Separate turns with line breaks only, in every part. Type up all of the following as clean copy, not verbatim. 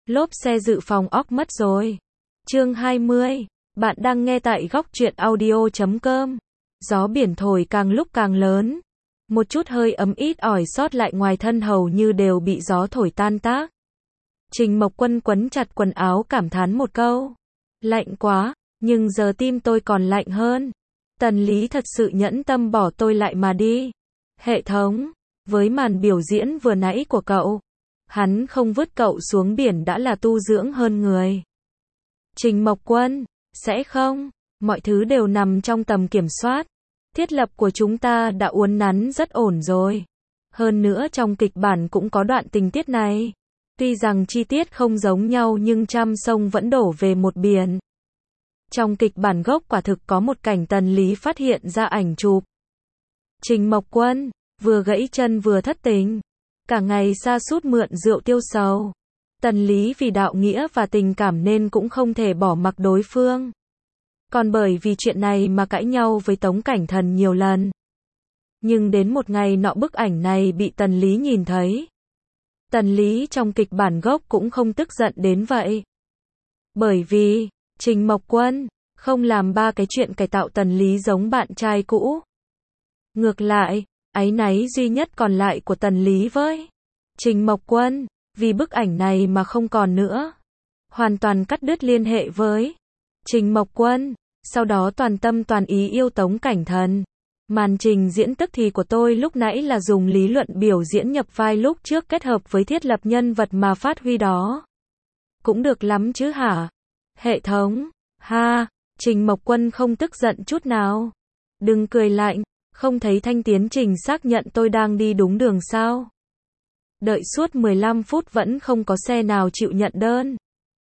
Lốp xe dự phòng óc mất rồi. Chương 20. Bạn đang nghe tại góc truyện audio.com. Gió biển thổi càng lúc càng lớn. Một chút hơi ấm ít ỏi sót lại ngoài thân hầu như đều bị gió thổi tan tác. Trình Mộc Quân quấn chặt quần áo cảm thán một câu. Lạnh quá, nhưng giờ tim tôi còn lạnh hơn. Tần Lý thật sự nhẫn tâm bỏ tôi lại mà đi. Hệ thống, với màn biểu diễn vừa nãy của cậu, hắn không vứt cậu xuống biển đã là tu dưỡng hơn người. Trình Mộc Quân, sẽ không, mọi thứ đều nằm trong tầm kiểm soát. Thiết lập của chúng ta đã uốn nắn rất ổn rồi. Hơn nữa trong kịch bản cũng có đoạn tình tiết này. Tuy rằng chi tiết không giống nhau nhưng trăm sông vẫn đổ về một biển. Trong kịch bản gốc quả thực có một cảnh Tần Lý phát hiện ra ảnh chụp. Trình Mộc Quân, vừa gãy chân vừa thất tình. Cả ngày sa sút mượn rượu tiêu sầu. Tần Lý vì đạo nghĩa và tình cảm nên cũng không thể bỏ mặc đối phương. Còn bởi vì chuyện này mà cãi nhau với Tống Cảnh Thần nhiều lần. Nhưng đến một ngày nọ bức ảnh này bị Tần Lý nhìn thấy. Tần Lý trong kịch bản gốc cũng không tức giận đến vậy. Bởi vì, Trình Mộc Quân không làm ba cái chuyện cải tạo Tần Lý giống bạn trai cũ. Ngược lại, áy náy duy nhất còn lại của Tần Lý với Trình Mộc Quân, vì bức ảnh này mà không còn nữa. Hoàn toàn cắt đứt liên hệ với Trình Mộc Quân, sau đó toàn tâm toàn ý yêu Tống Cảnh Thần. Màn trình diễn tức thì của tôi lúc nãy là dùng lý luận biểu diễn nhập vai lúc trước kết hợp với thiết lập nhân vật mà phát huy đó. Cũng được lắm chứ hả? Hệ thống, ha, Trình Mộc Quân không tức giận chút nào. Đừng cười lạnh, không thấy thanh tiến trình xác nhận tôi đang đi đúng đường sao? Đợi suốt 15 phút vẫn không có xe nào chịu nhận đơn.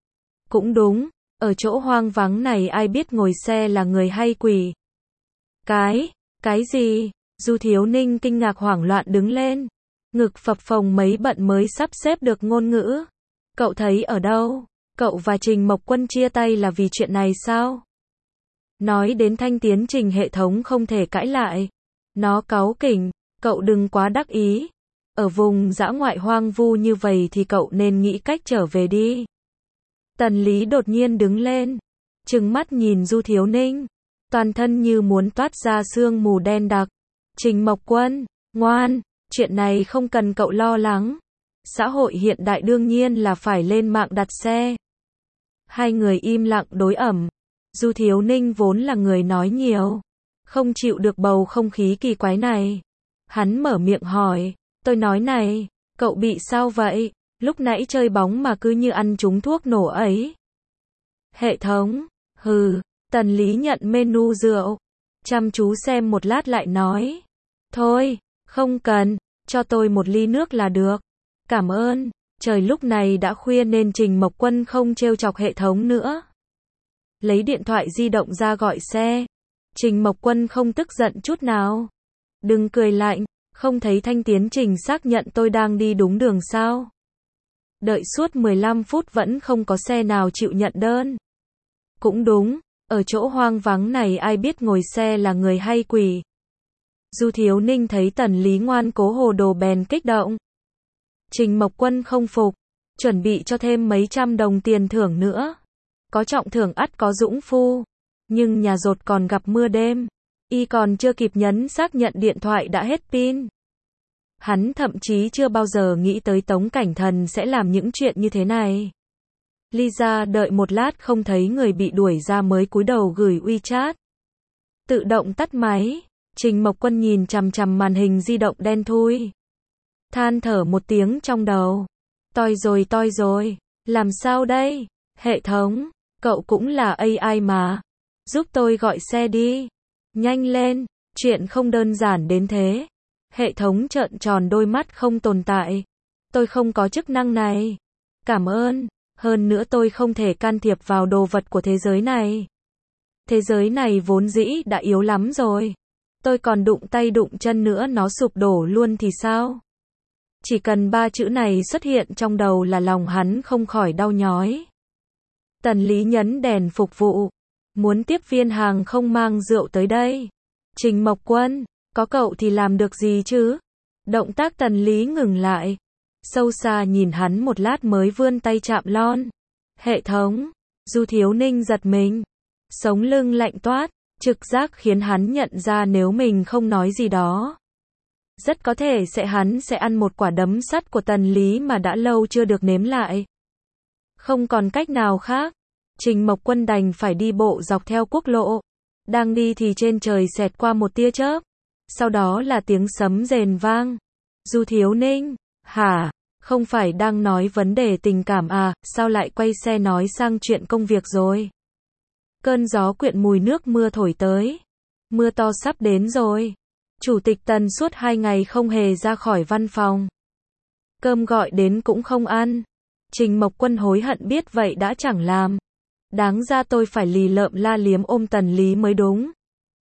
Cũng đúng, ở chỗ hoang vắng này ai biết ngồi xe là người hay quỷ. Cái gì? Du Thiếu Ninh kinh ngạc hoảng loạn đứng lên. Ngực phập phồng mấy bận mới sắp xếp được ngôn ngữ. Cậu thấy ở đâu? Cậu và Trình Mộc Quân chia tay là vì chuyện này sao? Nói đến thanh tiến trình hệ thống không thể cãi lại. Nó cáu kỉnh, cậu đừng quá đắc ý. Ở vùng dã ngoại hoang vu như vậy thì cậu nên nghĩ cách trở về đi. Tần Lý đột nhiên đứng lên, trừng mắt nhìn Du Thiếu Ninh, toàn thân như muốn toát ra sương mù đen đặc. Trình Mộc Quân, ngoan, chuyện này không cần cậu lo lắng. Xã hội hiện đại đương nhiên là phải lên mạng đặt xe. Hai người im lặng đối ẩm. Du Thiếu Ninh vốn là người nói nhiều, không chịu được bầu không khí kỳ quái này. Hắn mở miệng hỏi, tôi nói này, cậu bị sao vậy? Lúc nãy chơi bóng mà cứ như ăn trúng thuốc nổ ấy. Hệ thống, Tần Lý nhận menu rượu, chăm chú xem một lát lại nói. Thôi, không cần, cho tôi một ly nước là được. Cảm ơn, trời lúc này đã khuya nên Trình Mộc Quân không trêu chọc hệ thống nữa. Lấy điện thoại di động ra gọi xe. Trình Mộc Quân không tức giận chút nào. Đừng cười lạnh, không thấy thanh tiến trình xác nhận tôi đang đi đúng đường sao? Đợi suốt 15 phút vẫn không có xe nào chịu nhận đơn. Cũng đúng, ở chỗ hoang vắng này ai biết ngồi xe là người hay quỷ. Du Thiếu Ninh thấy Tần Lý ngoan cố hồ đồ bèn kích động. Trình Mộc Quân không phục, chuẩn bị cho thêm mấy trăm đồng tiền thưởng nữa. Có trọng thưởng ắt có dũng phu. Nhưng nhà dột còn gặp mưa đêm. Y còn chưa kịp nhấn xác nhận điện thoại đã hết pin. Hắn thậm chí chưa bao giờ nghĩ tới Tống Cảnh Thần sẽ làm những chuyện như thế này. Lisa đợi một lát không thấy người bị đuổi ra mới cúi đầu gửi WeChat. Tự động tắt máy. Trình Mộc Quân nhìn chằm chằm màn hình di động đen thui. Than thở một tiếng trong đầu. Toi rồi, làm sao đây? Hệ thống, cậu cũng là AI mà. Giúp tôi gọi xe đi. Nhanh lên, chuyện không đơn giản đến thế. Hệ thống trợn tròn đôi mắt không tồn tại. Tôi không có chức năng này. Cảm ơn, hơn nữa tôi không thể can thiệp vào đồ vật của thế giới này. Thế giới này vốn dĩ đã yếu lắm rồi. Tôi còn đụng tay đụng chân nữa nó sụp đổ luôn thì sao? Chỉ cần 3 chữ này xuất hiện trong đầu là lòng hắn không khỏi đau nhói. Tần Lý nhấn đèn phục vụ. Muốn tiếp viên hàng không mang rượu tới đây. Trình Mộc Quân, có cậu thì làm được gì chứ? Động tác Tần Lý ngừng lại. sâu xa nhìn hắn một lát mới vươn tay chạm lon. Hệ thống. Du Thiếu Ninh giật mình. Sống lưng lạnh toát, trực giác khiến hắn nhận ra nếu mình không nói gì đó, rất có thể hắn sẽ ăn một quả đấm sắt của Tần Lý mà đã lâu chưa được nếm lại. Không còn cách nào khác, Trình Mộc Quân đành phải đi bộ dọc theo quốc lộ. Đang đi thì trên trời xẹt qua một tia chớp, sau đó là tiếng sấm rền vang. Du Thiếu Ninh, hả? Không phải đang nói vấn đề tình cảm à, sao lại quay xe nói sang chuyện công việc rồi? Cơn gió quyện mùi nước mưa thổi tới. Mưa to sắp đến rồi. Chủ tịch Tần suốt 2 ngày không hề ra khỏi văn phòng. Cơm gọi đến cũng không ăn. Trình Mộc Quân hối hận biết vậy đã chẳng làm. Đáng ra tôi phải lì lợm la liếm ôm Tần Lý mới đúng.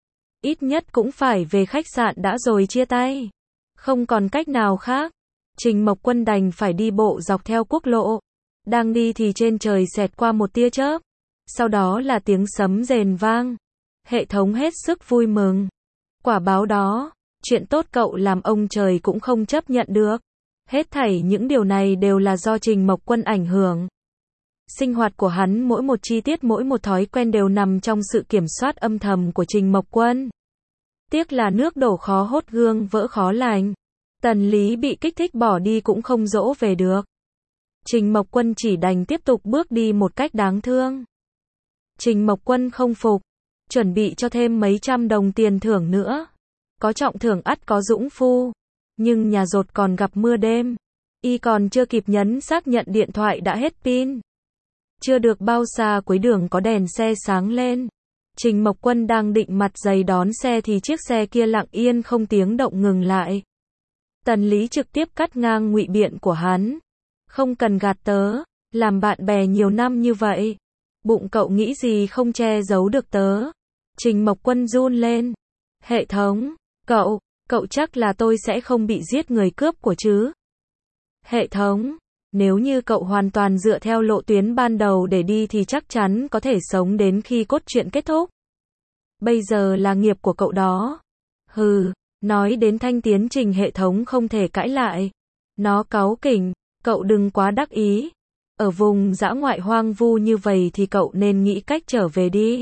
Ít nhất cũng phải về khách sạn đã rồi chia tay. Không còn cách nào khác, Trình Mộc Quân đành phải đi bộ dọc theo quốc lộ. Đang đi thì trên trời xẹt qua một tia chớp, sau đó là tiếng sấm rền vang. Hệ thống hết sức vui mừng. Quả báo đó, chuyện tốt cậu làm ông trời cũng không chấp nhận được. Hết thảy những điều này đều là do Trình Mộc Quân ảnh hưởng. Sinh hoạt của hắn mỗi một chi tiết mỗi một thói quen đều nằm trong sự kiểm soát âm thầm của Trình Mộc Quân. Tiếc là nước đổ khó hốt gương vỡ khó lành. Tần Lý bị kích thích bỏ đi cũng không dỗ về được. Trình Mộc Quân chỉ đành tiếp tục bước đi một cách đáng thương. Trình Mộc Quân không phục, chuẩn bị cho thêm mấy trăm đồng tiền thưởng nữa. Có trọng thưởng ắt có dũng phu. Nhưng nhà dột còn gặp mưa đêm. Y còn chưa kịp nhấn xác nhận điện thoại đã hết pin. Chưa được bao xa cuối đường có đèn xe sáng lên. Trình Mộc Quân đang định mặt dày đón xe thì chiếc xe kia lặng yên không tiếng động ngừng lại. Tần Lý trực tiếp cắt ngang ngụy biện của hắn. Không cần gạt tớ, làm bạn bè nhiều năm như vậy. Bụng cậu nghĩ gì không che giấu được tớ. Trình Mộc Quân run lên. Hệ thống, cậu chắc là tôi sẽ không bị giết người cướp của chứ. Hệ thống, nếu như cậu hoàn toàn dựa theo lộ tuyến ban đầu để đi thì chắc chắn có thể sống đến khi cốt truyện kết thúc. Bây giờ là nghiệp của cậu đó. Hừ, nói đến thanh tiến trình hệ thống không thể cãi lại. Nó cáu kỉnh, cậu đừng quá đắc ý. Ở vùng dã ngoại hoang vu như vậy thì cậu nên nghĩ cách trở về đi.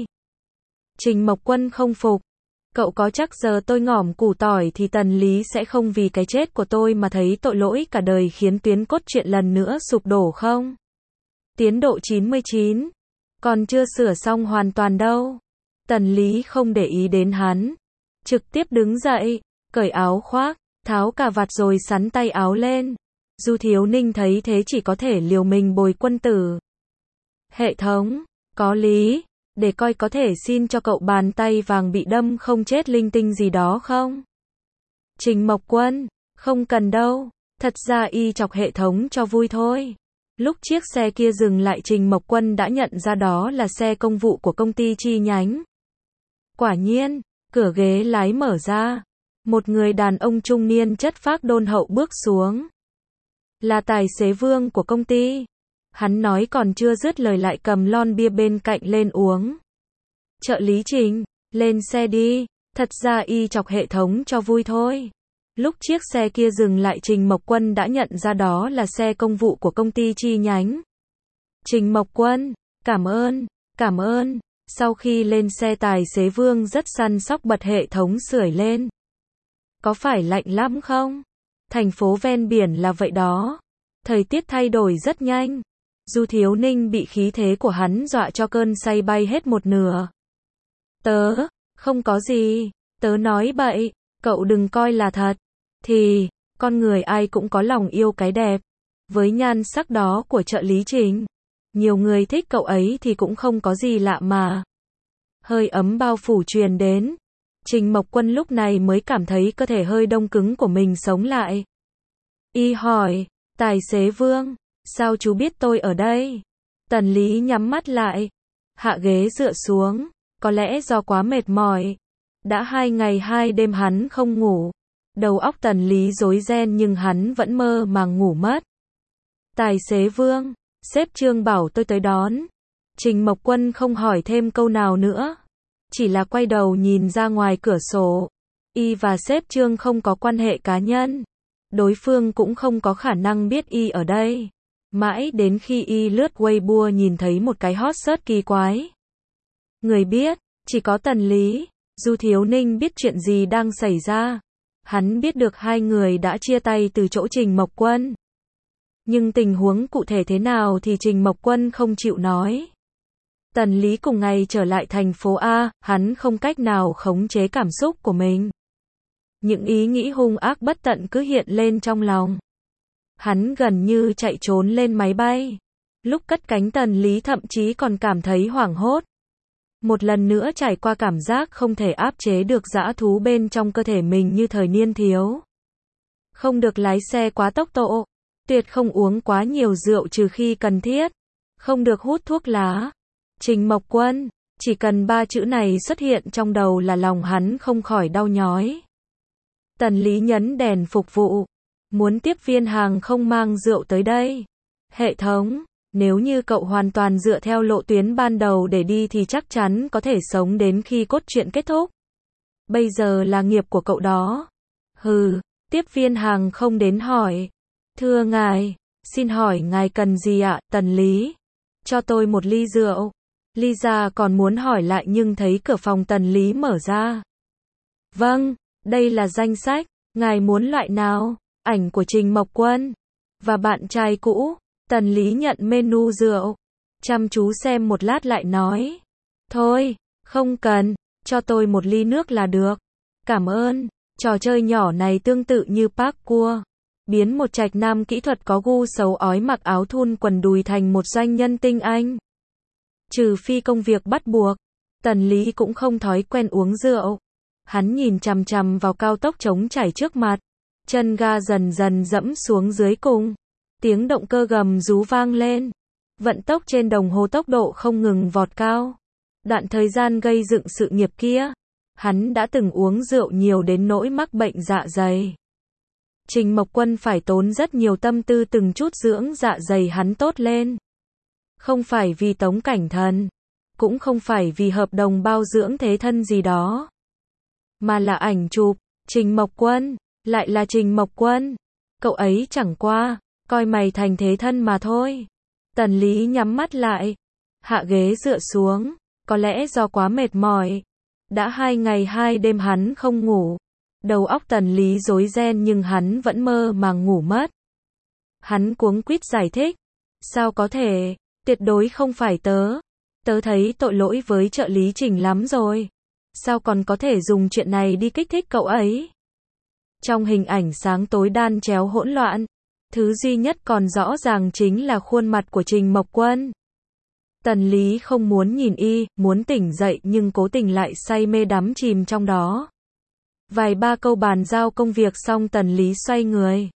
Trình Mộc Quân không phục. Cậu có chắc giờ tôi ngỏm củ tỏi thì Tần Lý sẽ không vì cái chết của tôi mà thấy tội lỗi cả đời khiến tuyến cốt truyện lần nữa sụp đổ không? Tiến độ 99. Còn chưa sửa xong hoàn toàn đâu. Tần Lý không để ý đến hắn. Trực tiếp đứng dậy, cởi áo khoác, tháo cà vạt rồi xắn tay áo lên. Du Thiếu Ninh thấy thế chỉ có thể liều mình bồi quân tử. Hệ thống, có lý, để coi có thể xin cho cậu bàn tay vàng bị đâm không chết linh tinh gì đó không? Trình Mộc Quân, không cần đâu, thật ra y chọc hệ thống cho vui thôi. Lúc chiếc xe kia dừng lại Trình Mộc Quân đã nhận ra đó là xe công vụ của công ty chi nhánh. Quả nhiên, cửa ghế lái mở ra. Một người đàn ông trung niên chất phác đôn hậu bước xuống. Là tài xế Vương của công ty. Hắn nói còn chưa dứt lời lại cầm lon bia bên cạnh lên uống. Trợ lý Trình, lên xe đi, thật ra y chọc hệ thống cho vui thôi. Lúc chiếc xe kia dừng lại Trình Mộc Quân đã nhận ra đó là xe công vụ của công ty chi nhánh. Trình Mộc Quân, cảm ơn. Sau khi lên xe tài xế Vương rất săn sóc bật hệ thống sưởi lên. Có phải lạnh lắm không? Thành phố ven biển là vậy đó. Thời tiết thay đổi rất nhanh. Du Thiếu Ninh bị khí thế của hắn dọa cho cơn say bay hết một nửa. Tớ, không có gì, tớ nói bậy, cậu đừng coi là thật. Thì, con người ai cũng có lòng yêu cái đẹp. Với nhan sắc đó của trợ lý Trình, nhiều người thích cậu ấy thì cũng không có gì lạ mà. Hơi ấm bao phủ truyền đến. Trình Mộc Quân lúc này mới cảm thấy cơ thể hơi đông cứng của mình sống lại. Y hỏi, tài xế Vương, sao chú biết tôi ở đây? Tần Lý nhắm mắt lại, hạ ghế dựa xuống, có lẽ do quá mệt mỏi. Đã 2 ngày 2 đêm hắn không ngủ. Đầu óc Tần Lý rối ren nhưng hắn vẫn mơ màng ngủ mất. Tài xế Vương, sếp Trương bảo tôi tới đón. Trình Mộc Quân không hỏi thêm câu nào nữa. Chỉ là quay đầu nhìn ra ngoài cửa sổ. Y và sếp Trương không có quan hệ cá nhân. Đối phương cũng không có khả năng biết y ở đây. Mãi đến khi y lướt Weibo nhìn thấy một cái hot search kỳ quái. Người biết, chỉ có Tần Lý. Du Thiếu Ninh biết chuyện gì đang xảy ra. Hắn biết được hai người đã chia tay từ chỗ Trình Mộc Quân. Nhưng tình huống cụ thể thế nào thì Trình Mộc Quân không chịu nói. Tần Lý cùng ngày trở lại thành phố A, hắn không cách nào khống chế cảm xúc của mình. Những ý nghĩ hung ác bất tận cứ hiện lên trong lòng. Hắn gần như chạy trốn lên máy bay. Lúc cất cánh Tần Lý thậm chí còn cảm thấy hoảng hốt. Một lần nữa trải qua cảm giác không thể áp chế được dã thú bên trong cơ thể mình như thời niên thiếu. Không được lái xe quá tốc độ. Tuyệt không uống quá nhiều rượu trừ khi cần thiết. Không được hút thuốc lá. Trình Mộc Quân, chỉ cần 3 chữ này xuất hiện trong đầu là lòng hắn không khỏi đau nhói. Tần Lý nhấn đèn phục vụ. Muốn tiếp viên hàng không mang rượu tới đây. Hệ thống, nếu như cậu hoàn toàn dựa theo lộ tuyến ban đầu để đi thì chắc chắn có thể sống đến khi cốt truyện kết thúc. Bây giờ là nghiệp của cậu đó. Hừ, tiếp viên hàng không đến hỏi. Thưa ngài, xin hỏi ngài cần gì ạ? Tần Lý, cho tôi một ly rượu. Lisa còn muốn hỏi lại nhưng thấy cửa phòng Tần Lý mở ra. Vâng, đây là danh sách, ngài muốn loại nào? Ảnh của Trình Mộc Quân và bạn trai cũ. Tần Lý nhận menu rượu, chăm chú xem một lát lại nói. Thôi, không cần, cho tôi một ly nước là được. Cảm ơn, trò chơi nhỏ này tương tự như parkour. Biến một trạch nam kỹ thuật có gu xấu ói mặc áo thun quần đùi thành một doanh nhân tinh anh. Trừ phi công việc bắt buộc, Tần Lý cũng không thói quen uống rượu. Hắn nhìn chằm chằm vào cao tốc trống trải trước mặt. Chân ga dần dần dẫm xuống dưới cùng. Tiếng động cơ gầm rú vang lên. Vận tốc trên đồng hồ tốc độ không ngừng vọt cao. Đoạn thời gian gây dựng sự nghiệp kia, hắn đã từng uống rượu nhiều đến nỗi mắc bệnh dạ dày. Trình Mộc Quân phải tốn rất nhiều tâm tư từng chút dưỡng dạ dày hắn tốt lên. Không phải vì Tống Cảnh Thần, cũng không phải vì hợp đồng bao dưỡng thế thân gì đó, mà là ảnh chụp, Trình Mộc Quân, lại là Trình Mộc Quân. Cậu ấy chẳng qua coi mày thành thế thân mà thôi. Tần Lý nhắm mắt lại, hạ ghế dựa xuống, có lẽ do quá mệt mỏi. Đã 2 ngày 2 đêm hắn không ngủ. Đầu óc Tần Lý rối ren nhưng hắn vẫn mơ màng ngủ mất. Hắn cuống quýt giải thích. Sao có thể, tuyệt đối không phải tớ. Tớ thấy tội lỗi với trợ lý Trình lắm rồi. Sao còn có thể dùng chuyện này đi kích thích cậu ấy? Trong hình ảnh sáng tối đan chéo hỗn loạn, thứ duy nhất còn rõ ràng chính là khuôn mặt của Trình Mộc Quân. Tần Lý không muốn nhìn y, muốn tỉnh dậy nhưng cố tình lại say mê đắm chìm trong đó. Vài ba câu bàn giao công việc xong Tần Lý xoay người.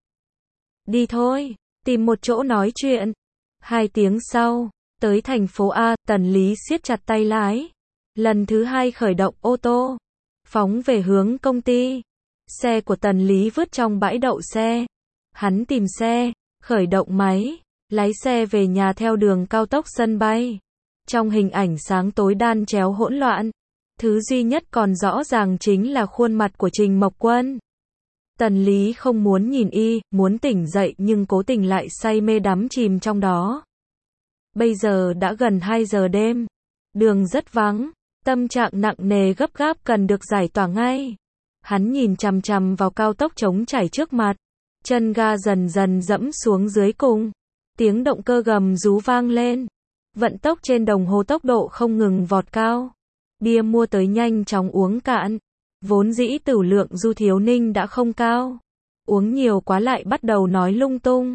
Đi thôi, tìm một chỗ nói chuyện. 2 tiếng sau, tới thành phố A, Tần Lý siết chặt tay lái. Lần thứ 2 khởi động ô tô, phóng về hướng công ty. Xe của Tần Lý vứt trong bãi đậu xe. Hắn tìm xe, khởi động máy, lái xe về nhà theo đường cao tốc sân bay. Trong hình ảnh sáng tối đan chéo hỗn loạn, thứ duy nhất còn rõ ràng chính là khuôn mặt của Trình Mộc Quân. Tần Lý không muốn nhìn y, muốn tỉnh dậy nhưng cố tình lại say mê đắm chìm trong đó. Bây giờ đã gần 2 giờ đêm, đường rất vắng, tâm trạng nặng nề gấp gáp cần được giải tỏa ngay. Hắn nhìn chằm chằm vào cao tốc trống trải trước mặt, chân ga dần dần dẫm xuống dưới cùng. Tiếng động cơ gầm rú vang lên. Vận tốc trên đồng hồ tốc độ không ngừng vọt cao. Bia mua tới nhanh chóng uống cạn. Vốn dĩ tửu lượng Du Thiếu Ninh đã không cao. Uống nhiều quá lại bắt đầu nói lung tung.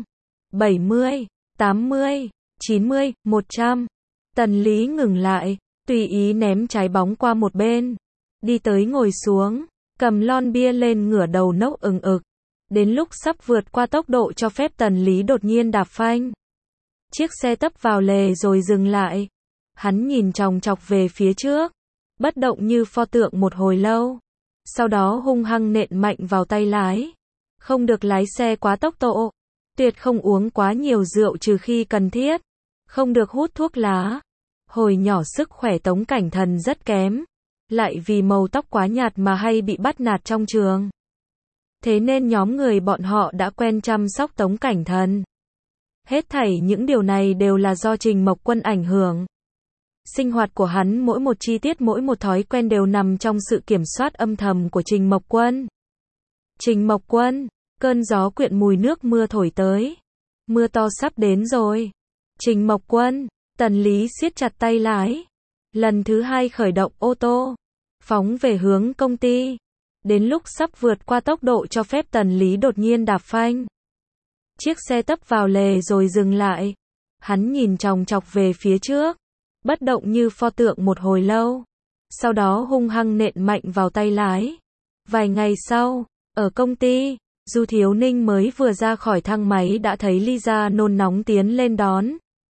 70, 80, 90, 100. Tần Lý ngừng lại, tùy ý ném trái bóng qua một bên. Đi tới ngồi xuống, cầm lon bia lên ngửa đầu nốc ừng ực. Đến lúc sắp vượt qua tốc độ cho phép Tần Lý đột nhiên đạp phanh. Chiếc xe tấp vào lề rồi dừng lại. Hắn nhìn chòng chọc về phía trước, bất động như pho tượng một hồi lâu. Sau đó hung hăng nện mạnh vào tay lái. Không được lái xe quá tốc độ. Tuyệt không uống quá nhiều rượu trừ khi cần thiết. Không được hút thuốc lá. Hồi nhỏ sức khỏe Tống Cảnh Thần rất kém. Lại vì màu tóc quá nhạt mà hay bị bắt nạt trong trường. Thế nên nhóm người bọn họ đã quen chăm sóc Tống Cảnh Thần. Hết thảy những điều này đều là do Trình Mộc Quân ảnh hưởng. Sinh hoạt của hắn mỗi một chi tiết mỗi một thói quen đều nằm trong sự kiểm soát âm thầm của Trình Mộc Quân. Trình Mộc Quân, cơn gió quyện mùi nước mưa thổi tới. Mưa to sắp đến rồi. Trình Mộc Quân, Tần Lý siết chặt tay lái. Lần thứ 2 khởi động ô tô. Phóng về hướng công ty. Đến lúc sắp vượt qua tốc độ cho phép Tần Lý đột nhiên đạp phanh. Chiếc xe tấp vào lề rồi dừng lại. Hắn nhìn chòng chọc về phía trước. Bất động như pho tượng một hồi lâu. Sau đó hung hăng nện mạnh vào tay lái. Vài ngày sau, ở công ty, Du Thiếu Ninh mới vừa ra khỏi thang máy đã thấy Lisa nôn nóng tiến lên đón.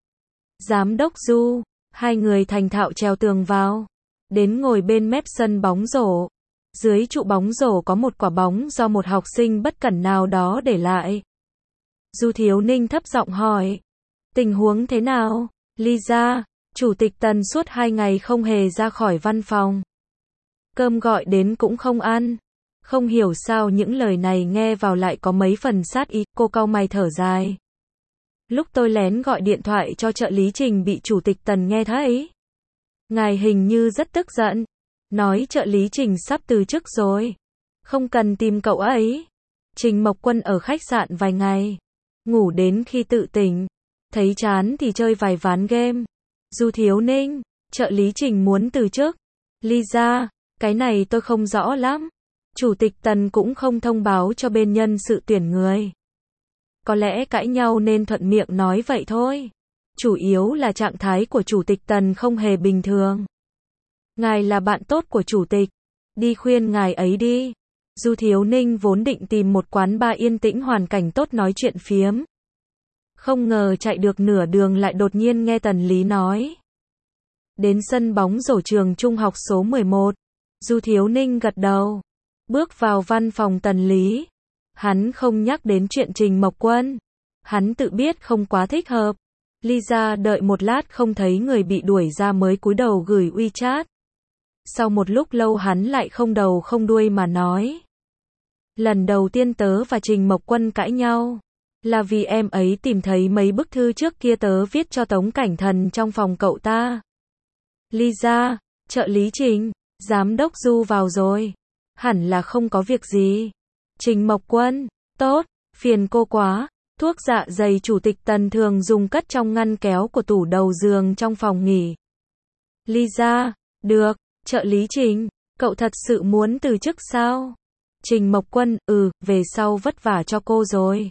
Giám đốc Du, hai người thành thạo trèo tường vào. Đến ngồi bên mép sân bóng rổ. Dưới trụ bóng rổ có một quả bóng do một học sinh bất cẩn nào đó để lại. Du Thiếu Ninh thấp giọng hỏi. Tình huống thế nào? Lisa, Chủ tịch Tần suốt 2 ngày không hề ra khỏi văn phòng. Cơm gọi đến cũng không ăn. Không hiểu sao những lời này nghe vào lại có mấy phần sát ý, cô cau mày thở dài. Lúc tôi lén gọi điện thoại cho trợ lý Trình bị Chủ tịch Tần nghe thấy. Ngài hình như rất tức giận. Nói trợ lý Trình sắp từ chức rồi. Không cần tìm cậu ấy. Trình Mộc Quân ở khách sạn vài ngày. Ngủ đến khi tự tỉnh. Thấy chán thì chơi vài ván game. Du Thiếu Ninh, trợ lý Trình muốn từ chức. Lisa, cái này tôi không rõ lắm. Chủ tịch Tần cũng không thông báo cho bên nhân sự tuyển người. Có lẽ cãi nhau nên thuận miệng nói vậy thôi. Chủ yếu là trạng thái của Chủ tịch Tần không hề bình thường. Ngài là bạn tốt của Chủ tịch. Đi khuyên ngài ấy đi. Du Thiếu Ninh vốn định tìm một quán bar yên tĩnh hoàn cảnh tốt nói chuyện phiếm. Không ngờ chạy được nửa đường lại đột nhiên nghe Tần Lý nói. Đến sân bóng rổ trường trung học số 11. Du Thiếu Ninh gật đầu. Bước vào văn phòng Tần Lý. Hắn không nhắc đến chuyện Trình Mộc Quân. Hắn tự biết không quá thích hợp. Lisa đợi một lát không thấy người bị đuổi ra mới cúi đầu gửi WeChat. Sau một lúc lâu hắn lại không đầu không đuôi mà nói. Lần đầu tiên tớ và Trình Mộc Quân cãi nhau. Là vì em ấy tìm thấy mấy bức thư trước kia tớ viết cho Tống Cảnh Thần trong phòng cậu ta. Lisa, trợ lý Trình, giám đốc Du vào rồi. Hẳn là không có việc gì. Trình Mộc Quân, tốt, phiền cô quá. Thuốc dạ dày Chủ tịch Tần thường dùng cất trong ngăn kéo của tủ đầu giường trong phòng nghỉ. Lisa, được, trợ lý Trình, cậu thật sự muốn từ chức sao? Trình Mộc Quân, về sau vất vả cho cô rồi.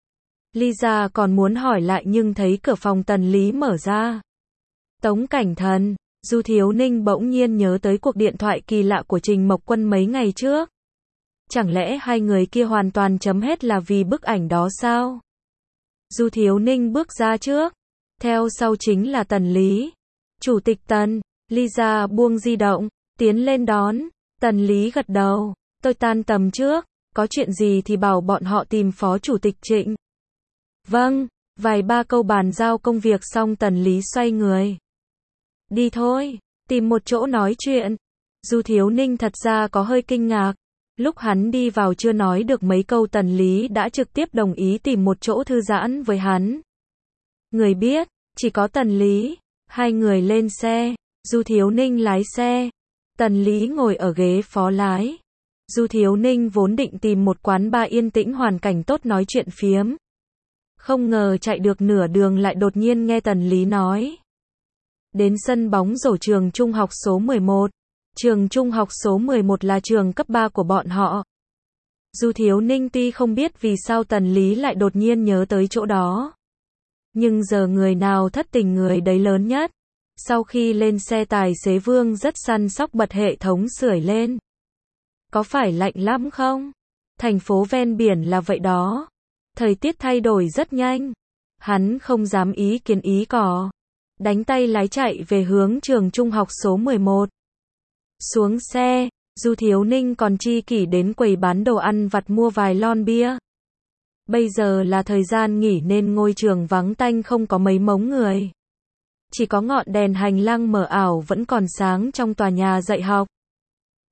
Lisa còn muốn hỏi lại nhưng thấy cửa phòng Tần Lý mở ra. Tống Cảnh Thần, Du Thiếu Ninh bỗng nhiên nhớ tới cuộc điện thoại kỳ lạ của Trình Mộc Quân mấy ngày trước. Chẳng lẽ hai người kia hoàn toàn chấm hết là vì bức ảnh đó sao? Du Thiếu Ninh bước ra trước. Theo sau chính là Tần Lý. Chủ tịch Tần. Lisa buông di động, tiến lên đón. Tần Lý gật đầu. Tôi tan tầm trước. Có chuyện gì thì bảo bọn họ tìm phó chủ tịch Trịnh. Vâng. Vài ba câu bàn giao công việc xong Tần Lý xoay người. Đi thôi. Tìm một chỗ nói chuyện. Du Thiếu Ninh thật ra có hơi kinh ngạc. Lúc hắn đi vào chưa nói được mấy câu Tần Lý đã trực tiếp đồng ý tìm một chỗ thư giãn với hắn. Người biết, chỉ có Tần Lý. Hai người lên xe. Du Thiếu Ninh lái xe. Tần Lý ngồi ở ghế phó lái. Du Thiếu Ninh vốn định tìm một quán bar yên tĩnh hoàn cảnh tốt nói chuyện phiếm. Không ngờ chạy được nửa đường lại đột nhiên nghe Tần Lý nói. Đến sân bóng rổ trường trung học số 11. Trường trung học số 11 là trường cấp 3 của bọn họ. Du Thiếu Ninh tuy không biết vì sao Tần Lý lại đột nhiên nhớ tới chỗ đó. Nhưng giờ người nào thất tình người đấy lớn nhất. Sau khi lên xe tài xế Vương rất săn sóc bật hệ thống sưởi lên. Có phải lạnh lắm không? Thành phố ven biển là vậy đó. Thời tiết thay đổi rất nhanh. Hắn không dám ý kiến ý cỏ. Đánh tay lái chạy về hướng trường trung học số 11. Xuống xe, Du Thiếu Ninh còn chi kỷ đến quầy bán đồ ăn vặt mua vài lon bia. Bây giờ là thời gian nghỉ nên ngôi trường vắng tanh không có mấy mống người. Chỉ có ngọn đèn hành lang mờ ảo vẫn còn sáng trong tòa nhà dạy học.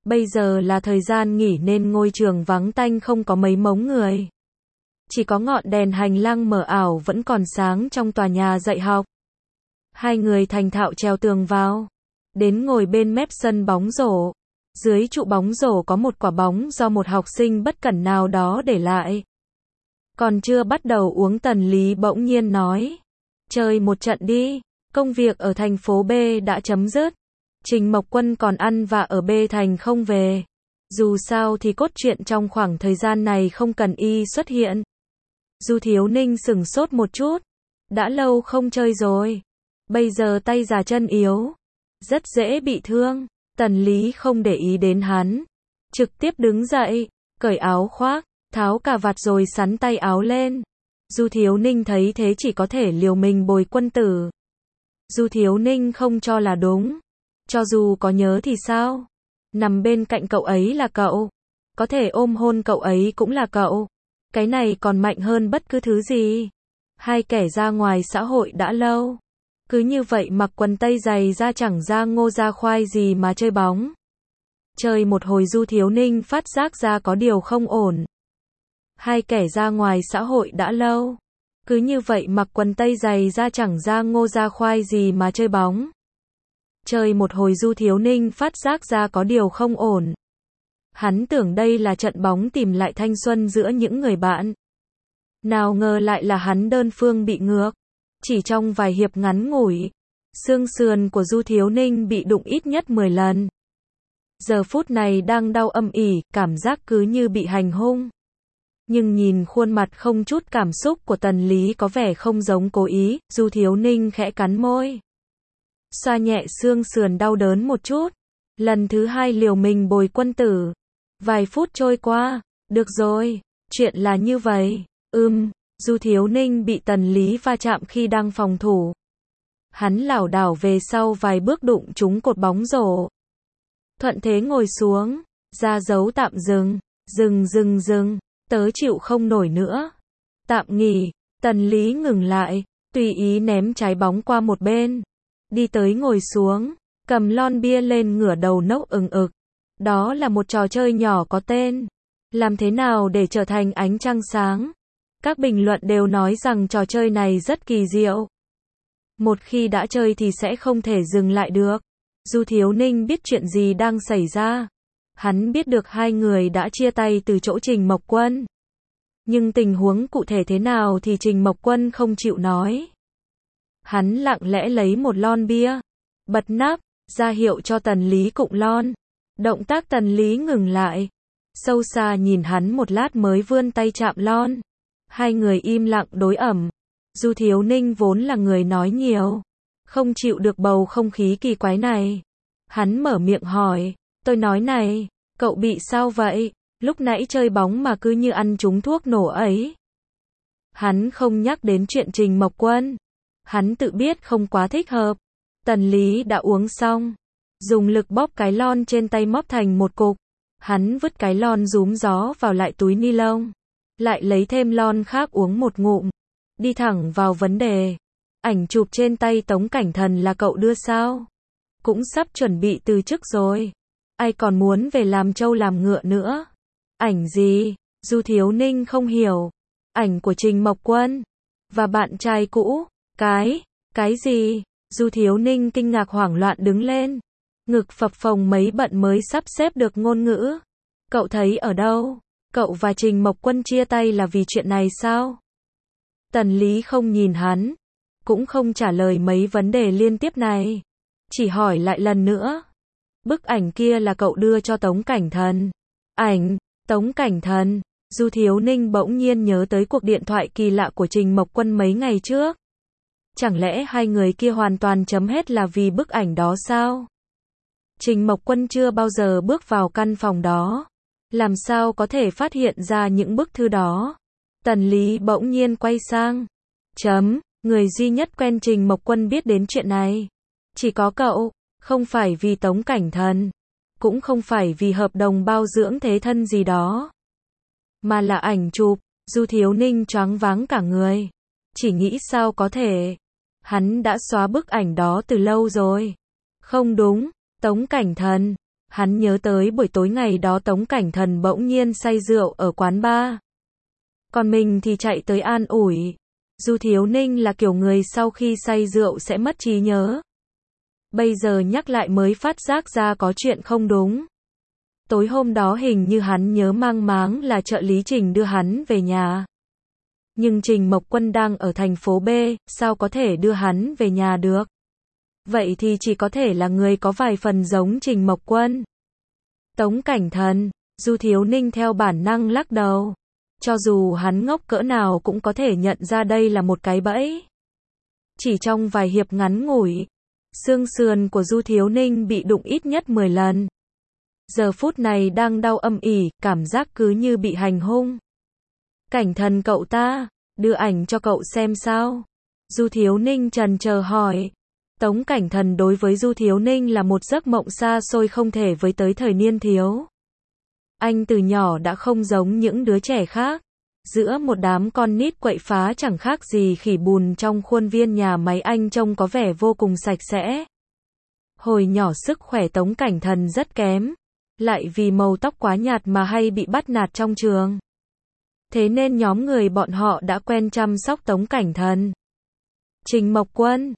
Bây giờ là thời gian nghỉ nên ngôi trường vắng tanh không có mấy mống người. Chỉ có ngọn đèn hành lang mờ ảo vẫn còn sáng trong tòa nhà dạy học. Hai người thành thạo trèo tường vào, đến ngồi bên mép sân bóng rổ. Dưới trụ bóng rổ có một quả bóng do một học sinh bất cẩn nào đó để lại. Còn chưa bắt đầu uống Tần Lý bỗng nhiên nói. Chơi một trận đi, công việc ở thành phố B đã chấm dứt. Trình Mộc Quân còn ăn và ở B thành không về. Dù sao thì cốt truyện trong khoảng thời gian này không cần y xuất hiện. Du Thiếu Ninh sửng sốt một chút. Đã lâu không chơi rồi. Bây giờ tay già chân yếu. Rất dễ bị thương. Tần Lý không để ý đến hắn. Trực tiếp đứng dậy, cởi áo khoác, tháo cà vạt rồi sắn tay áo lên. Du Thiếu Ninh thấy thế chỉ có thể liều mình bồi quân tử. Du Thiếu Ninh không cho là đúng. Cho dù có nhớ thì sao? Nằm bên cạnh cậu ấy là cậu. Có thể ôm hôn cậu ấy cũng là cậu. Cái này còn mạnh hơn bất cứ thứ gì. Hai kẻ ra ngoài xã hội đã lâu. Cứ như vậy mặc quần tây giày ra chẳng ra ngô ra khoai gì mà chơi bóng. Chơi một hồi Du Thiếu Ninh phát giác ra có điều không ổn. Hai kẻ ra ngoài xã hội đã lâu. Cứ như vậy mặc quần tây giày ra chẳng ra ngô ra khoai gì mà chơi bóng. Chơi một hồi Du Thiếu Ninh phát giác ra có điều không ổn. Hắn tưởng đây là trận bóng tìm lại thanh xuân giữa những người bạn. Nào ngờ lại là hắn đơn phương bị ngược. Chỉ trong vài hiệp ngắn ngủi, xương sườn của Du Thiếu Ninh bị đụng ít nhất 10 lần. Giờ phút này đang đau âm ỉ, cảm giác cứ như bị hành hung. Nhưng nhìn khuôn mặt không chút cảm xúc của Tần Lý có vẻ không giống cố ý, Du Thiếu Ninh khẽ cắn môi. Xoa nhẹ xương sườn đau đớn một chút. Lần thứ hai liều mình bồi quân tử. Vài phút trôi qua, được rồi, chuyện là như vậy. Du Thiếu Ninh bị Tần Lý va chạm khi đang phòng thủ. Hắn lảo đảo về sau vài bước đụng trúng cột bóng rổ. Thuận thế ngồi xuống, ra dấu tạm dừng. Dừng, tớ chịu không nổi nữa. Tạm nghỉ. Tần Lý ngừng lại, tùy ý ném trái bóng qua một bên. Đi tới ngồi xuống, cầm lon bia lên ngửa đầu nốc ực. Đó là một trò chơi nhỏ có tên. Làm thế nào để trở thành ánh trăng sáng? Các bình luận đều nói rằng trò chơi này rất kỳ diệu. Một khi đã chơi thì sẽ không thể dừng lại được. Du Thiếu Ninh biết chuyện gì đang xảy ra. Hắn biết được hai người đã chia tay từ chỗ Trình Mộc Quân. Nhưng tình huống cụ thể thế nào thì Trình Mộc Quân không chịu nói. Hắn lặng lẽ lấy một lon bia, bật nắp, ra hiệu cho Tần Lý cụng lon. Động tác Tần Lý ngừng lại. Sâu xa nhìn hắn một lát mới vươn tay chạm lon. Hai người im lặng đối ẩm. Du Thiếu Ninh vốn là người nói nhiều. Không chịu được bầu không khí kỳ quái này. Hắn mở miệng hỏi. Tôi nói này, cậu bị sao vậy? Lúc nãy chơi bóng mà cứ như ăn trúng thuốc nổ ấy. Hắn không nhắc đến chuyện Trình Mộc Quân. Hắn tự biết không quá thích hợp. Tần Lý đã uống xong. Dùng lực bóp cái lon trên tay móp thành một cục. Hắn vứt cái lon rúm gió vào lại túi ni lông. Lại lấy thêm lon khác uống một ngụm. Đi thẳng vào vấn đề. Ảnh chụp trên tay Tống Cảnh Thần là cậu đưa sao? Cũng sắp chuẩn bị từ chức rồi. Ai còn muốn về làm trâu làm ngựa nữa? Ảnh gì? Du Thiếu Ninh không hiểu. Ảnh của Trình Mộc Quân. Và bạn trai cũ. Cái gì? Du Thiếu Ninh kinh ngạc hoảng loạn đứng lên. Ngực phập phồng mấy bận mới sắp xếp được ngôn ngữ. Cậu thấy ở đâu? Cậu và Trình Mộc Quân chia tay là vì chuyện này sao? Tần Lý không nhìn hắn. Cũng không trả lời mấy vấn đề liên tiếp này. Chỉ hỏi lại lần nữa. Bức ảnh kia là cậu đưa cho Tống Cảnh Thần. Ảnh, Tống Cảnh Thần. Du Thiếu Ninh bỗng nhiên nhớ tới cuộc điện thoại kỳ lạ của Trình Mộc Quân mấy ngày trước. Chẳng lẽ hai người kia hoàn toàn chấm hết là vì bức ảnh đó sao? Trình Mộc Quân chưa bao giờ bước vào căn phòng đó. Làm sao có thể phát hiện ra những bức thư đó? Tần Lý bỗng nhiên quay sang. Người duy nhất quen Trình Mộc Quân biết đến chuyện này. Chỉ có cậu, không phải vì Tống Cảnh Thần. Cũng không phải vì hợp đồng bao dưỡng thế thân gì đó. Mà là ảnh chụp. Du Thiếu Ninh choáng váng cả người. Chỉ nghĩ sao có thể. Hắn đã xóa bức ảnh đó từ lâu rồi. Không đúng, Tống Cảnh Thần. Hắn nhớ tới buổi tối ngày đó Tống Cảnh Thần bỗng nhiên say rượu ở quán bar. Còn mình thì chạy tới an ủi. Du Thiếu Ninh là kiểu người sau khi say rượu sẽ mất trí nhớ. Bây giờ nhắc lại mới phát giác ra có chuyện không đúng. Tối hôm đó hình như hắn nhớ mang máng là trợ lý Trình đưa hắn về nhà. Nhưng Trình Mộc Quân đang ở thành phố B, sao có thể đưa hắn về nhà được? Vậy thì chỉ có thể là người có vài phần giống Trình Mộc Quân. Tống Cảnh Thần, Du Thiếu Ninh theo bản năng lắc đầu. Cho dù hắn ngốc cỡ nào cũng có thể nhận ra đây là một cái bẫy. Chỉ trong vài hiệp ngắn ngủi, xương sườn của Du Thiếu Ninh bị đụng ít nhất 10 lần. Giờ phút này đang đau âm ỉ, cảm giác cứ như bị hành hung. Cảnh Thần cậu ta, đưa ảnh cho cậu xem sao? Du Thiếu Ninh trần chờ hỏi. Tống Cảnh Thần đối với Du Thiếu Ninh là một giấc mộng xa xôi không thể với tới thời niên thiếu. Anh từ nhỏ đã không giống những đứa trẻ khác. Giữa một đám con nít quậy phá chẳng khác gì khỉ bùn trong khuôn viên nhà máy anh trông có vẻ vô cùng sạch sẽ. Hồi nhỏ sức khỏe Tống Cảnh Thần rất kém. Lại vì màu tóc quá nhạt mà hay bị bắt nạt trong trường. Thế nên nhóm người bọn họ đã quen chăm sóc Tống Cảnh Thần. Trình Mộc Quân,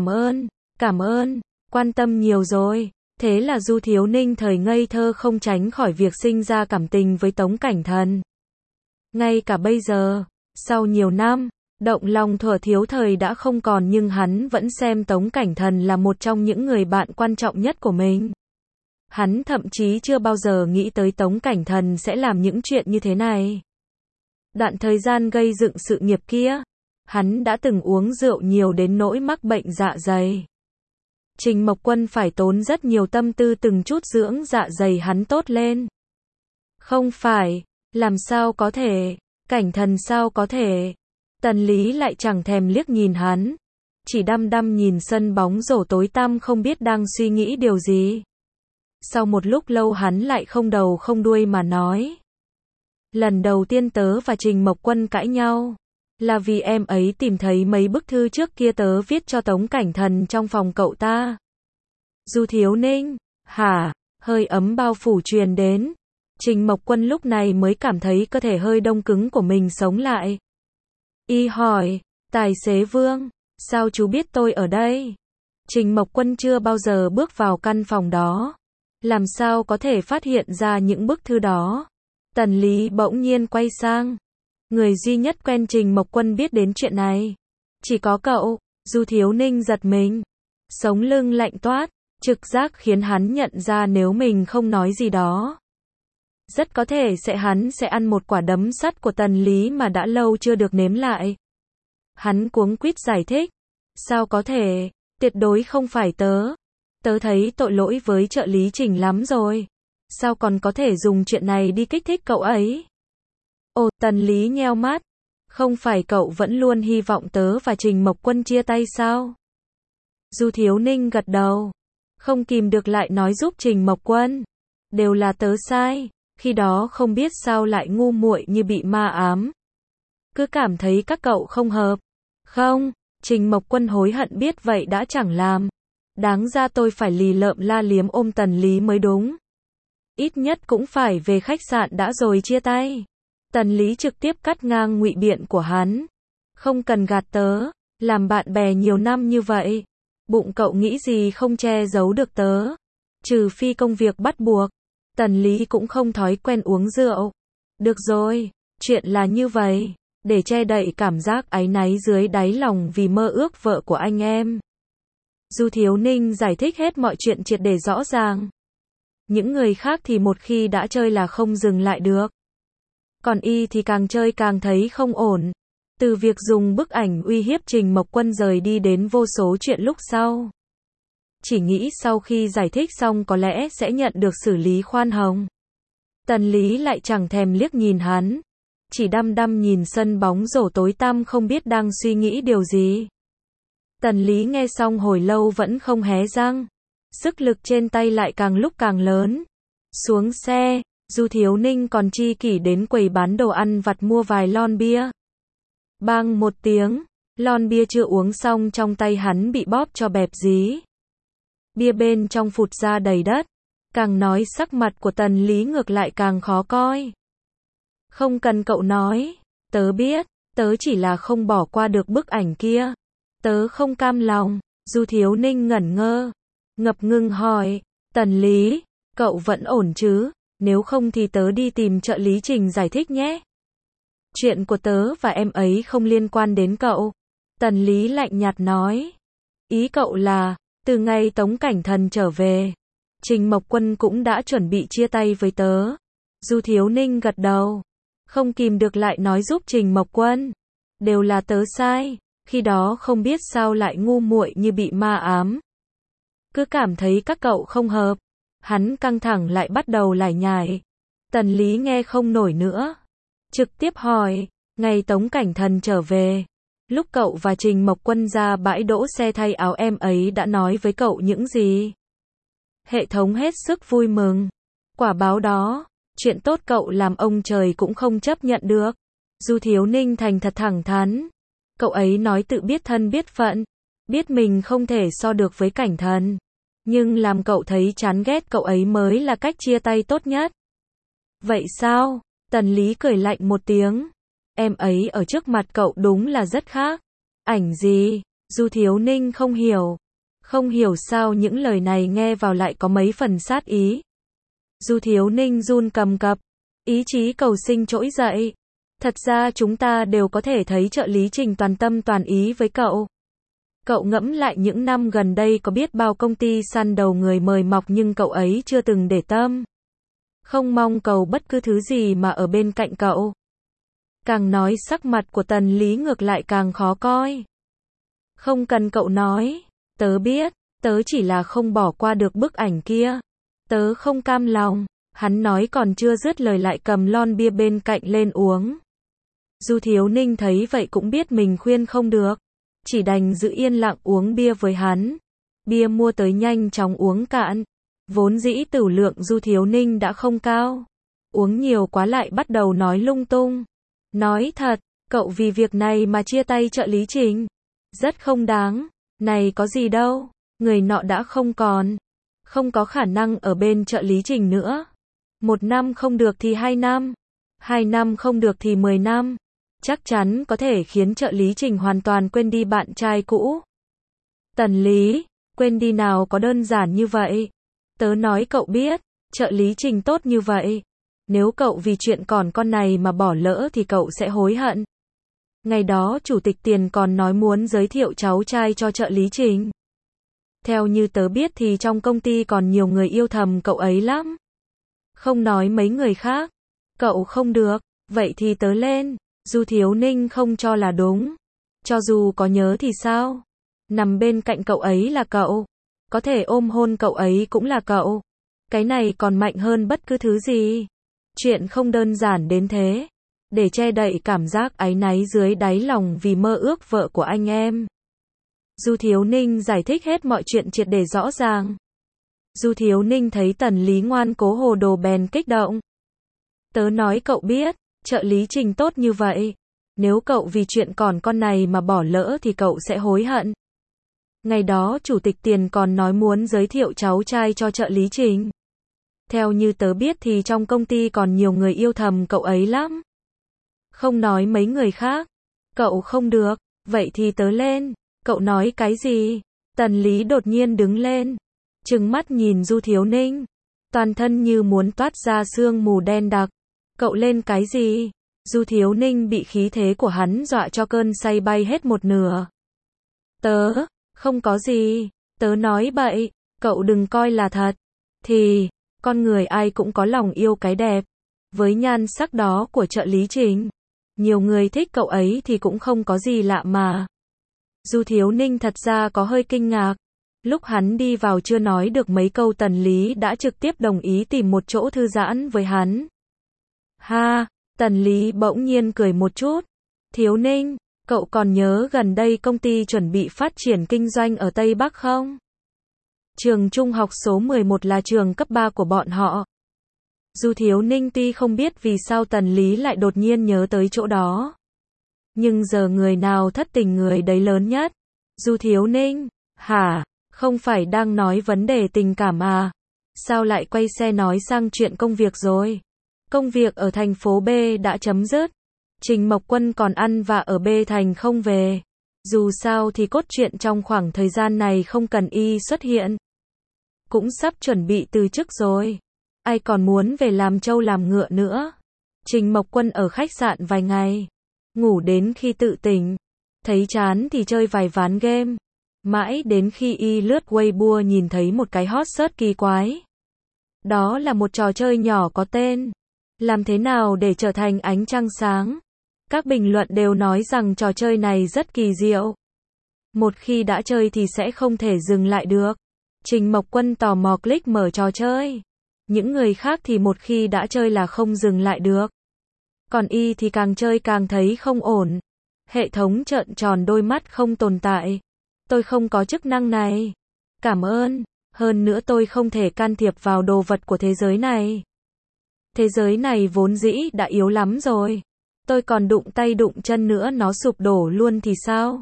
cảm ơn, quan tâm nhiều rồi. Thế là Du Thiếu Ninh thời ngây thơ không tránh khỏi việc sinh ra cảm tình với Tống Cảnh Thần. Ngay cả bây giờ, sau nhiều năm, động lòng thuở thiếu thời đã không còn nhưng hắn vẫn xem Tống Cảnh Thần là một trong những người bạn quan trọng nhất của mình. Hắn thậm chí chưa bao giờ nghĩ tới Tống Cảnh Thần sẽ làm những chuyện như thế này. Đoạn thời gian gây dựng sự nghiệp kia, hắn đã từng uống rượu nhiều đến nỗi mắc bệnh dạ dày. Trình Mộc Quân phải tốn rất nhiều tâm tư từng chút dưỡng dạ dày hắn tốt lên. Không phải, làm sao có thể, Cảnh Thần sao có thể. Tần Lý lại chẳng thèm liếc nhìn hắn, chỉ đăm đăm nhìn sân bóng rổ tối tăm không biết đang suy nghĩ điều gì. Sau một lúc lâu hắn lại không đầu không đuôi mà nói. Lần đầu tiên tớ và Trình Mộc Quân cãi nhau, là vì em ấy tìm thấy mấy bức thư trước kia tớ viết cho Tống Cảnh Thần trong phòng cậu ta. Du Thiếu Ninh, hả, hơi ấm bao phủ truyền đến. Trình Mộc Quân lúc này mới cảm thấy cơ thể hơi đông cứng của mình sống lại. Y hỏi, tài xế Vương, sao chú biết tôi ở đây? Trình Mộc Quân chưa bao giờ bước vào căn phòng đó. Làm sao có thể phát hiện ra những bức thư đó? Tần Lý bỗng nhiên quay sang. Người duy nhất quen Trình Mộc Quân biết đến chuyện này. Chỉ có cậu. Du Thiếu Ninh giật mình. Sống lưng lạnh toát. Trực giác khiến hắn nhận ra nếu mình không nói gì đó, rất có thể hắn sẽ ăn một quả đấm sắt của Tần Lý mà đã lâu chưa được nếm lại. Hắn cuống quýt giải thích. Sao có thể, tuyệt đối không phải tớ. Tớ thấy tội lỗi với trợ lý Trình lắm rồi. Sao còn có thể dùng chuyện này đi kích thích cậu ấy? Ồ, Tần Lý nheo mắt. Không phải cậu vẫn luôn hy vọng tớ và Trình Mộc Quân chia tay sao? Du Thiếu Ninh gật đầu. Không kìm được lại nói giúp Trình Mộc Quân. Đều là tớ sai. Khi đó không biết sao lại ngu muội như bị ma ám. Cứ cảm thấy các cậu không hợp. Không, Trình Mộc Quân hối hận biết vậy đã chẳng làm. Đáng ra tôi phải lì lợm la liếm ôm Tần Lý mới đúng. Ít nhất cũng phải về khách sạn đã rồi chia tay. Tần Lý trực tiếp cắt ngang ngụy biện của hắn. Không cần gạt tớ, làm bạn bè nhiều năm như vậy. Bụng cậu nghĩ gì không che giấu được tớ. Trừ phi công việc bắt buộc. Tần Lý cũng không thói quen uống rượu. Được rồi, chuyện là như vậy. Để che đậy cảm giác áy náy dưới đáy lòng vì mơ ước vợ của anh em. Du Thiếu Ninh giải thích hết mọi chuyện triệt để rõ ràng. Những người khác thì một khi đã chơi là không dừng lại được. Còn y thì càng chơi càng thấy không ổn. Từ việc dùng bức ảnh uy hiếp Trình Mộc Quân rời đi đến vô số chuyện lúc sau. Chỉ nghĩ sau khi giải thích xong có lẽ sẽ nhận được xử lý khoan hồng. Tần Lý lại chẳng thèm liếc nhìn hắn. Chỉ đăm đăm nhìn sân bóng rổ tối tăm không biết đang suy nghĩ điều gì. Tần Lý nghe xong hồi lâu vẫn không hé răng. Sức lực trên tay lại càng lúc càng lớn. Xuống xe, Du Thiếu Ninh còn chi kỷ đến quầy bán đồ ăn vặt mua vài lon bia. Bang một tiếng, lon bia chưa uống xong trong tay hắn bị bóp cho bẹp dí. Bia bên trong phụt ra đầy đất. Càng nói sắc mặt của Tần Lý ngược lại càng khó coi. Không cần cậu nói, tớ biết, tớ chỉ là không bỏ qua được bức ảnh kia. Tớ không cam lòng. Du Thiếu Ninh ngẩn ngơ, ngập ngừng hỏi, Tần Lý, cậu vẫn ổn chứ, nếu không thì tớ đi tìm trợ lý Trình giải thích nhé. Chuyện của tớ và em ấy không liên quan đến cậu. Tần Lý lạnh nhạt nói. Ý cậu là, từ ngày Tống Cảnh Thần trở về, Trình Mộc Quân cũng đã chuẩn bị chia tay với tớ. Du Thiếu Ninh gật đầu, không kìm được lại nói giúp Trình Mộc Quân. Đều là tớ sai, khi đó không biết sao lại ngu muội như bị ma ám. Cứ cảm thấy các cậu không hợp. Hắn căng thẳng lại bắt đầu lải nhải. Tần Lý nghe không nổi nữa, trực tiếp hỏi, ngày Tống Cảnh Thần trở về, lúc cậu và Trình Mộc Quân ra bãi đỗ xe thay áo em ấy đã nói với cậu những gì? Hệ thống hết sức vui mừng. Quả báo đó, chuyện tốt cậu làm ông trời cũng không chấp nhận được. Du Thiếu Ninh thành thật thẳng thắn. Cậu ấy nói tự biết thân biết phận, biết mình không thể so được với Cảnh Thần. Nhưng làm cậu thấy chán ghét cậu ấy mới là cách chia tay tốt nhất. Vậy sao? Tần Lý cười lạnh một tiếng. Em ấy ở trước mặt cậu đúng là rất khác. Ảnh gì? Du Thiếu Ninh không hiểu. Không hiểu sao những lời này nghe vào lại có mấy phần sát ý. Du Thiếu Ninh run cầm cập, ý chí cầu sinh trỗi dậy. Thật ra chúng ta đều có thể thấy trợ lý Trình toàn tâm toàn ý với cậu. Cậu ngẫm lại những năm gần đây có biết bao công ty săn đầu người mời mọc nhưng cậu ấy chưa từng để tâm. Không mong cầu bất cứ thứ gì mà ở bên cạnh cậu. Càng nói sắc mặt của Tần Lý ngược lại càng khó coi. Không cần cậu nói, tớ biết, tớ chỉ là không bỏ qua được bức ảnh kia. Tớ không cam lòng. Hắn nói còn chưa dứt lời lại cầm lon bia bên cạnh lên uống. Du Thiếu Ninh thấy vậy cũng biết mình khuyên không được, chỉ đành giữ yên lặng uống bia với hắn. Bia mua tới nhanh chóng uống cạn. Vốn dĩ tửu lượng Du Thiếu Ninh đã không cao, uống nhiều quá lại bắt đầu nói lung tung. Nói thật, cậu vì việc này mà chia tay trợ lý Trình, rất không đáng. Này có gì đâu, người nọ đã không còn, không có khả năng ở bên trợ lý Trình nữa. 1 năm không được thì 2 năm, 2 năm không được thì 10 năm. Chắc chắn có thể khiến trợ lý Trình hoàn toàn quên đi bạn trai cũ. Tần Lý, quên đi nào có đơn giản như vậy. Tớ nói cậu biết, trợ lý Trình tốt như vậy. Nếu cậu vì chuyện còn con này mà bỏ lỡ thì cậu sẽ hối hận. Ngày đó chủ tịch Tiền còn nói muốn giới thiệu cháu trai cho trợ lý Trình. Theo như tớ biết thì trong công ty còn nhiều người yêu thầm cậu ấy lắm. Không nói mấy người khác. Cậu không được, vậy thì tớ lên. Du Thiếu Ninh không cho là đúng. Cho dù có nhớ thì sao? Nằm bên cạnh cậu ấy là cậu. Có thể ôm hôn cậu ấy cũng là cậu. Cái này còn mạnh hơn bất cứ thứ gì. Chuyện không đơn giản đến thế. Để che đậy cảm giác áy náy dưới đáy lòng vì mơ ước vợ của anh em. Du Thiếu Ninh giải thích hết mọi chuyện triệt để rõ ràng. Du Thiếu Ninh thấy Tần Lý ngoan cố hồ đồ bèn kích động. Tớ nói cậu biết, trợ lý Trình tốt như vậy. Nếu cậu vì chuyện còn con này mà bỏ lỡ thì cậu sẽ hối hận. Ngày đó chủ tịch Tiền còn nói muốn giới thiệu cháu trai cho trợ lý Trình. Theo như tớ biết thì trong công ty còn nhiều người yêu thầm cậu ấy lắm. Không nói mấy người khác. Cậu không được, vậy thì tớ lên. Cậu nói cái gì? Tần Lý đột nhiên đứng lên, trừng mắt nhìn Du Thiếu Ninh, toàn thân như muốn toát ra sương mù đen đặc. Cậu lên cái gì? Du Thiếu Ninh bị khí thế của hắn dọa cho cơn say bay hết một nửa. Tớ, không có gì, tớ nói bậy, cậu đừng coi là thật. Thì, con người ai cũng có lòng yêu cái đẹp. Với nhan sắc đó của trợ lý Trình, nhiều người thích cậu ấy thì cũng không có gì lạ mà. Du Thiếu Ninh thật ra có hơi kinh ngạc. Lúc hắn đi vào chưa nói được mấy câu Tần Lý đã trực tiếp đồng ý tìm một chỗ thư giãn với hắn. Ha, Tần Lý bỗng nhiên cười một chút. Thiếu Ninh, cậu còn nhớ gần đây công ty chuẩn bị phát triển kinh doanh ở Tây Bắc không? Trường trung học số 11 là trường cấp 3 của bọn họ. Du Thiếu Ninh tuy không biết vì sao Tần Lý lại đột nhiên nhớ tới chỗ đó. Nhưng giờ người nào thất tình người đấy lớn nhất. Du Thiếu Ninh, hả, không phải đang nói vấn đề tình cảm à? Sao lại quay xe nói sang chuyện công việc rồi? Công việc ở thành phố B đã chấm dứt. Trình Mộc Quân còn ăn và ở B thành không về. Dù sao thì cốt truyện trong khoảng thời gian này không cần y xuất hiện. Cũng sắp chuẩn bị từ chức rồi. Ai còn muốn về làm trâu làm ngựa nữa. Trình Mộc Quân ở khách sạn vài ngày. Ngủ đến khi tự tỉnh. Thấy chán thì chơi vài ván game. Mãi đến khi y lướt Weibo nhìn thấy một cái hot search kỳ quái. Đó là một trò chơi nhỏ có tên làm thế nào để trở thành ánh trăng sáng. Các bình luận đều nói rằng trò chơi này rất kỳ diệu. Một khi đã chơi thì sẽ không thể dừng lại được. Trình Mộc Quân tò mò click mở trò chơi. Những người khác thì một khi đã chơi là không dừng lại được. Còn y thì càng chơi càng thấy không ổn. Hệ thống trợn tròn đôi mắt không tồn tại. Tôi không có chức năng này. Cảm ơn. Hơn nữa tôi không thể can thiệp vào đồ vật của thế giới này. Thế giới này vốn dĩ đã yếu lắm rồi. Tôi còn đụng tay đụng chân nữa nó sụp đổ luôn thì sao?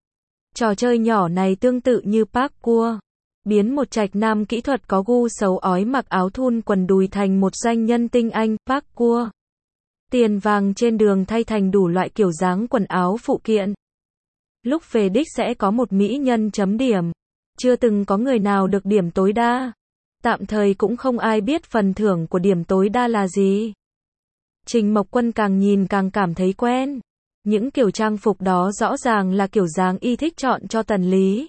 Trò chơi nhỏ này tương tự như parkour. Biến một trạch nam kỹ thuật có gu xấu ói mặc áo thun quần đùi thành một doanh nhân tinh anh, parkour. Tiền vàng trên đường thay thành đủ loại kiểu dáng quần áo phụ kiện. Lúc về đích sẽ có một mỹ nhân chấm điểm. Chưa từng có người nào được điểm tối đa. Tạm thời cũng không ai biết phần thưởng của điểm tối đa là gì. Trình Mộc Quân càng nhìn càng cảm thấy quen. Những kiểu trang phục đó rõ ràng là kiểu dáng y thích chọn cho Tần Lý.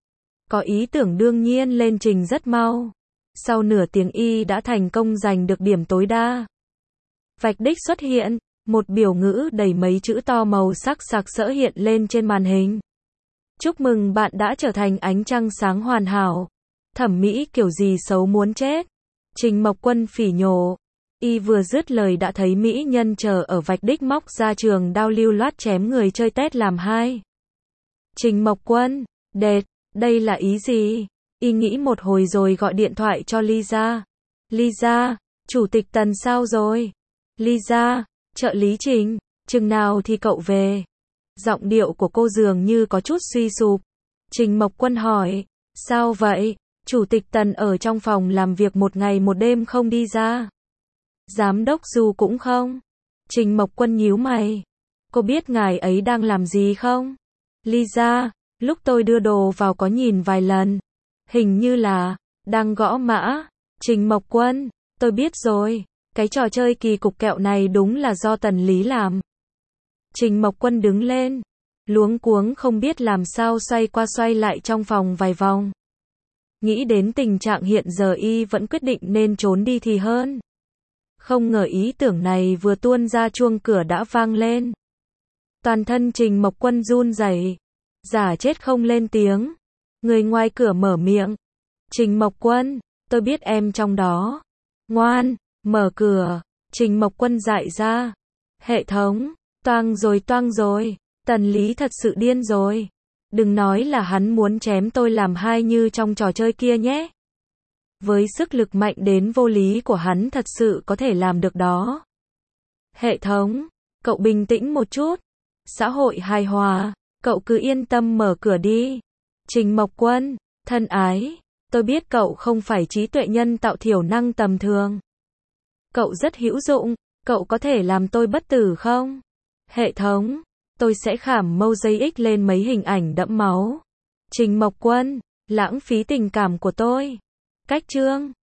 Có ý tưởng đương nhiên lên trình rất mau. Sau nửa tiếng y đã thành công giành được điểm tối đa. Vạch đích xuất hiện, một biểu ngữ đầy mấy chữ to màu sắc sặc sỡ hiện lên trên màn hình. Chúc mừng bạn đã trở thành ánh trăng sáng hoàn hảo. Thẩm mỹ kiểu gì xấu muốn chết. Trình Mộc Quân phỉ nhổ. Y vừa dứt lời đã thấy mỹ nhân chờ ở vạch đích móc ra trường đao lưu loát chém người chơi tét làm hai. Trình Mộc Quân, đệt, đây là ý gì? Y nghĩ một hồi rồi gọi điện thoại cho Lisa. Lisa, chủ tịch Tần sao rồi? Lisa, trợ lý Trình, chừng nào thì cậu về? Giọng điệu của cô dường như có chút suy sụp. Trình Mộc Quân hỏi, sao vậy? Chủ tịch Tần ở trong phòng làm việc một ngày một đêm không đi ra. Giám đốc Du cũng không. Trình Mộc Quân nhíu mày. Cô biết ngài ấy đang làm gì không? Lisa, lúc tôi đưa đồ vào có nhìn vài lần. Hình như là đang gõ mã. Trình Mộc Quân, tôi biết rồi. Cái trò chơi kỳ cục kẹo này đúng là do Tần Lý làm. Trình Mộc Quân đứng lên. Luống cuống không biết làm sao xoay qua xoay lại trong phòng vài vòng. Nghĩ đến tình trạng hiện giờ y vẫn quyết định nên trốn đi thì hơn. Không ngờ ý tưởng này vừa tuôn ra chuông cửa đã vang lên. Toàn thân Trình Mộc Quân run rẩy, giả chết không lên tiếng. Người ngoài cửa mở miệng. Trình Mộc Quân, tôi biết em trong đó. Ngoan, mở cửa. Trình Mộc Quân dại ra. Hệ thống, toang rồi. Tần Lý thật sự điên rồi. Đừng nói là hắn muốn chém tôi làm hai như trong trò chơi kia nhé. Với sức lực mạnh đến vô lý của hắn thật sự có thể làm được đó. Hệ thống, cậu bình tĩnh một chút. Xã hội hài hòa, cậu cứ yên tâm mở cửa đi. Trình Mộc Quân, thân ái, tôi biết cậu không phải trí tuệ nhân tạo thiểu năng tầm thường. Cậu rất hữu dụng, cậu có thể làm tôi bất tử không? Hệ thống, tôi sẽ khảm mosaic lên mấy hình ảnh đẫm máu. Trình Mộc Quân, lãng phí tình cảm của tôi. Cách chương